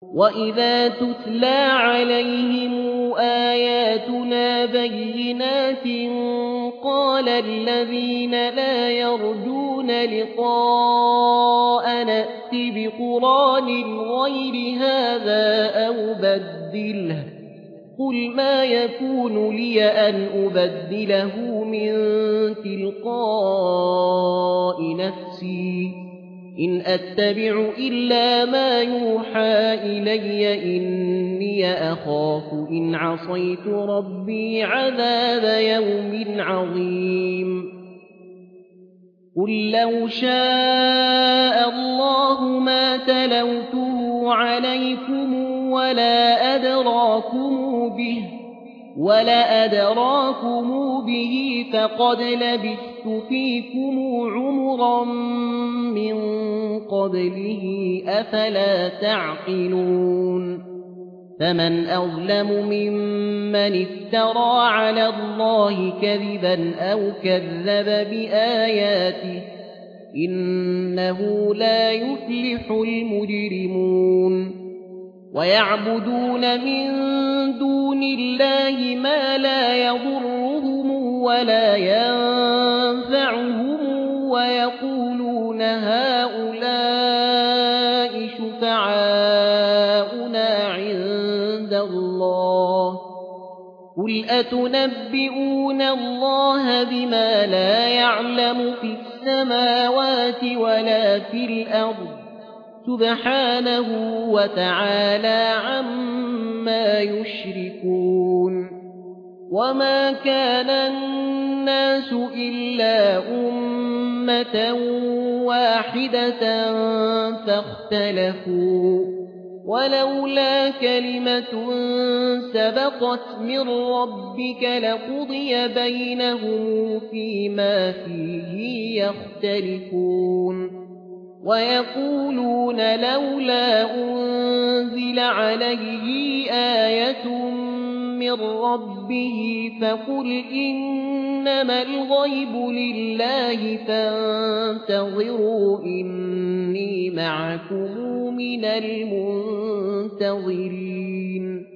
وإذا تتلى عليهم آياتنا بينات قال الذين لا يرجون لقاء نأت بقرآن غير هذا أو بدله قل ما يكون لي أن أبدله من تلقاء نفسي إن أتبع إلا ما يوحى إلي إني أخاف إن عصيت ربي عذاب يوم عظيم قل لو شاء الله ما تلوته عليكم ولا أدراكم به فقد لبثت فيكم عمرا من قبله أفلا تعقلون فمن أظلم ممن افترى على الله كذبا أو كذب بآياته إنه لا يفلح المجرمون ويعبدون من دون الله ما لا يضرهم ولا ينفعهم ويقولون هؤلاء شفعاؤنا عند الله قل أتنبئون الله بما لا يعلم في السماوات ولا في الأرض سبحانه وتعالى عما يشركون وما كان الناس إلا أمة واحدة فاختلفوا ولولا كلمة سبقت من ربك لقضي بينهم فيما فيه يختلفون ويقولون لولا أنزل عليه آية من ربه فقل إنما الغيب لله فانتظروا إني معكم من المنتظرين